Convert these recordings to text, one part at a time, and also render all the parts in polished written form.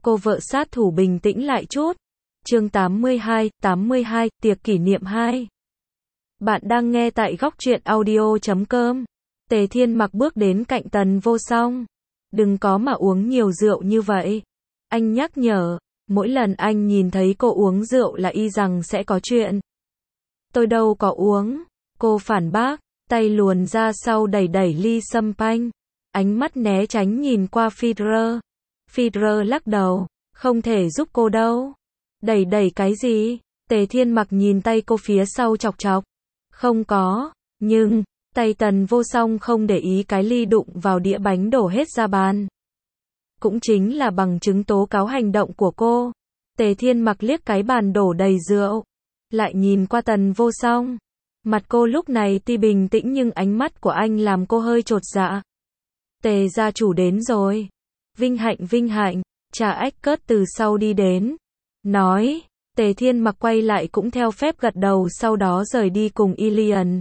Cô vợ sát thủ bình tĩnh lại chút. Chương 82, tiệc kỷ niệm 2. Bạn đang nghe tại góc truyện audio.com. Tề Thiên Mặc bước đến cạnh Tần Vô Song. Đừng có mà uống nhiều rượu như vậy. Anh nhắc nhở, mỗi lần anh nhìn thấy cô uống rượu là y rằng sẽ có chuyện. Tôi đâu có uống. Cô phản bác, tay luồn ra sau đẩy đẩy ly champagne. Ánh mắt né tránh nhìn qua Federer. Federer lắc đầu, không thể giúp cô đâu. Đẩy đẩy cái gì? Tề Thiên Mặc nhìn tay cô phía sau chọc chọc. Không có, nhưng, tay Tần Vô Song không để ý cái ly đụng vào đĩa bánh đổ hết ra bàn. Cũng chính là bằng chứng tố cáo hành động của cô. Tề Thiên Mặc liếc cái bàn đổ đầy rượu. Lại nhìn qua Tần Vô Song. Mặt cô lúc này tuy bình tĩnh nhưng ánh mắt của anh làm cô hơi chột dạ. Tề gia chủ đến rồi. Vinh hạnh, Trà Ách Cớt từ sau đi đến. Nói, Tề Thiên Mặc quay lại cũng theo phép gật đầu sau đó rời đi cùng Ilian.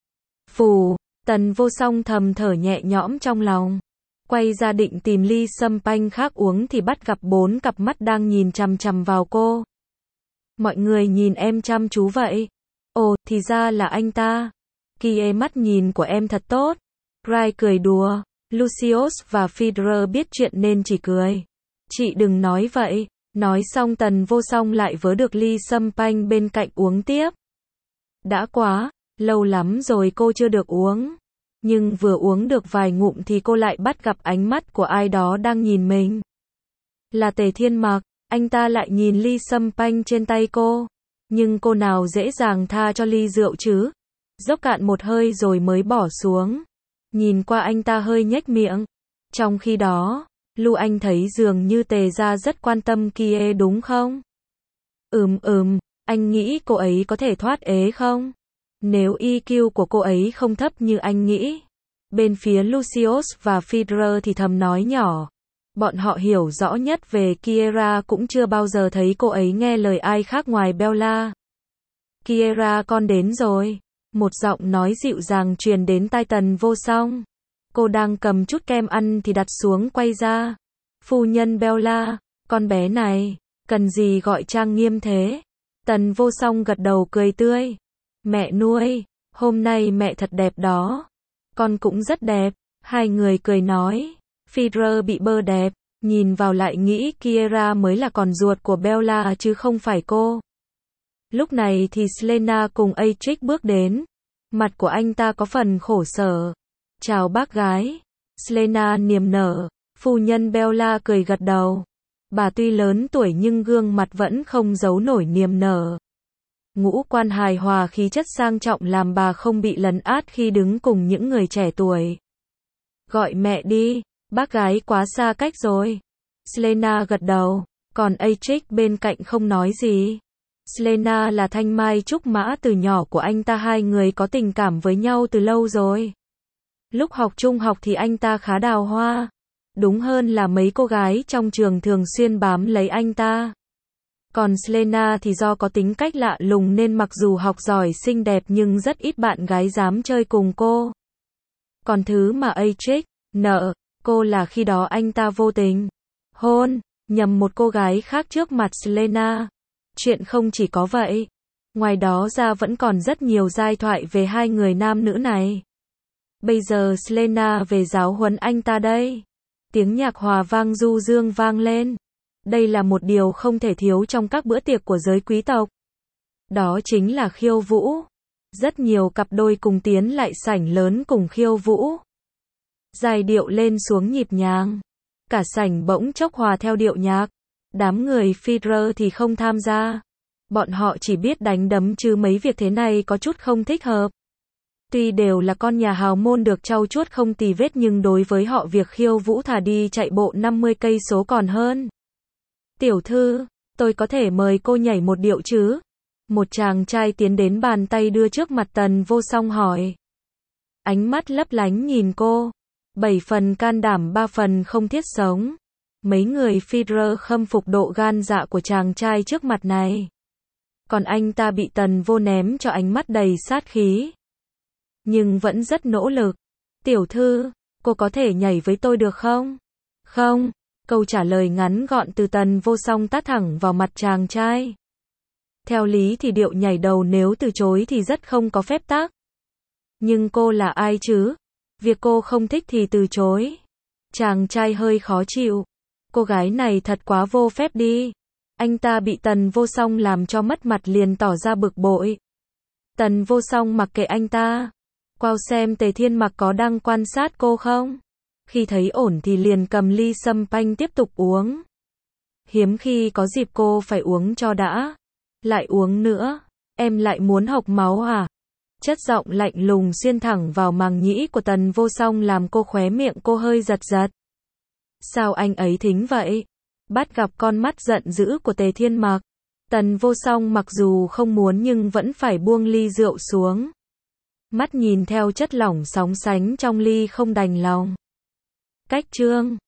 Phù, Tần Vô Song thầm thở nhẹ nhõm trong lòng. Quay ra định tìm ly champagne khác uống thì bắt gặp 4 cặp mắt đang nhìn chằm chằm vào cô. Mọi người nhìn em chăm chú vậy. Ồ, thì ra là anh ta. Kia mắt nhìn của em thật tốt. Rai cười đùa. Lucius và Federer biết chuyện nên chỉ cười. Chị đừng nói vậy. Nói xong Tần Vô Song lại vớ được ly champagne bên cạnh uống tiếp. Đã quá, lâu lắm rồi cô chưa được uống. Nhưng vừa uống được vài ngụm thì cô lại bắt gặp ánh mắt của ai đó đang nhìn mình. Là Tề Thiên Mặc, anh ta lại nhìn ly champagne trên tay cô. Nhưng cô nào dễ dàng tha cho ly rượu chứ. Dốc cạn một hơi rồi mới bỏ xuống. Nhìn qua anh ta hơi nhếch miệng. Trong khi đó, Lưu Anh thấy dường như Tề gia rất quan tâm kia đúng không? Anh nghĩ cô ấy có thể thoát ế không? Nếu EQ của cô ấy không thấp như anh nghĩ. Bên phía Lucius và Federer thì thầm nói nhỏ. Bọn họ hiểu rõ nhất về Kiera cũng chưa bao giờ thấy cô ấy nghe lời ai khác ngoài Bella. Kiera con đến rồi. Một giọng nói dịu dàng truyền đến tai Tần Vô Song. Cô đang cầm chút kem ăn thì đặt xuống quay ra. Phu nhân Bella, con bé này, cần gì gọi trang nghiêm thế? Tần Vô Song gật đầu cười tươi. Mẹ nuôi, hôm nay mẹ thật đẹp đó. Con cũng rất đẹp. Hai người cười nói. Federer bị bơ đẹp, nhìn vào lại nghĩ Kiera mới là con ruột của Bella chứ không phải cô. Lúc này thì Selena cùng Atrix bước đến. Mặt của anh ta có phần khổ sở. Chào bác gái. Selena niềm nở. Phu nhân Bella cười gật đầu. Bà tuy lớn tuổi nhưng gương mặt vẫn không giấu nổi niềm nở. Ngũ quan hài hòa khí chất sang trọng làm bà không bị lấn át khi đứng cùng những người trẻ tuổi. Gọi mẹ đi, bác gái quá xa cách rồi. Selena gật đầu, còn Atrix bên cạnh không nói gì. Selena là thanh mai trúc mã từ nhỏ của anh ta, hai người có tình cảm với nhau từ lâu rồi. Lúc học trung học thì anh ta khá đào hoa. Đúng hơn là mấy cô gái trong trường thường xuyên bám lấy anh ta. Còn Selena thì do có tính cách lạ lùng nên mặc dù học giỏi xinh đẹp nhưng rất ít bạn gái dám chơi cùng cô. Còn thứ mà Atrix nợ cô là khi đó anh ta vô tình hôn nhầm một cô gái khác trước mặt Selena. Chuyện không chỉ có vậy. Ngoài đó ra vẫn còn rất nhiều giai thoại về hai người nam nữ này. Bây giờ Selena về giáo huấn anh ta đây. Tiếng nhạc hòa vang du dương vang lên. Đây là một điều không thể thiếu trong các bữa tiệc của giới quý tộc. Đó chính là khiêu vũ. Rất nhiều cặp đôi cùng tiến lại sảnh lớn cùng khiêu vũ. Giai điệu lên xuống nhịp nhàng. Cả sảnh bỗng chốc hòa theo điệu nhạc. Đám người Federer thì không tham gia. Bọn họ chỉ biết đánh đấm chứ mấy việc thế này có chút không thích hợp. Tuy đều là con nhà hào môn được trau chuốt không tì vết nhưng đối với họ việc khiêu vũ thà đi chạy bộ 50 cây số còn hơn. Tiểu thư, tôi có thể mời cô nhảy một điệu chứ? Một chàng trai tiến đến bàn tay đưa trước mặt Tần Vô Song hỏi. Ánh mắt lấp lánh nhìn cô. 7 phần can đảm 3 phần không thiết sống. Mấy người Federer khâm phục độ gan dạ của chàng trai trước mặt này. Còn anh ta bị Tần Vô ném cho ánh mắt đầy sát khí. Nhưng vẫn rất nỗ lực. Tiểu thư, cô có thể nhảy với tôi được không? Không. Câu trả lời ngắn gọn từ Tần Vô Song tát thẳng vào mặt chàng trai. Theo lý thì điệu nhảy đầu nếu từ chối thì rất không có phép tắc. Nhưng cô là ai chứ? Việc cô không thích thì từ chối. Chàng trai hơi khó chịu. Cô gái này thật quá vô phép đi. Anh ta bị Tần Vô Song làm cho mất mặt liền tỏ ra bực bội. Tần Vô Song mặc kệ anh ta. Quao xem Tề Thiên Mặc có đang quan sát cô không? Khi thấy ổn thì liền cầm ly sâm panh tiếp tục uống. Hiếm khi có dịp cô phải uống cho đã. Lại uống nữa. Em lại muốn học máu à? Chất giọng lạnh lùng xuyên thẳng vào màng nhĩ của Tần Vô Song làm cô khóe miệng cô hơi giật giật. Sao anh ấy thính vậy? Bắt gặp con mắt giận dữ của Tề Thiên Mặc. Tần Vô Song mặc dù không muốn nhưng vẫn phải buông ly rượu xuống. Mắt nhìn theo chất lỏng sóng sánh trong ly không đành lòng. Cách chương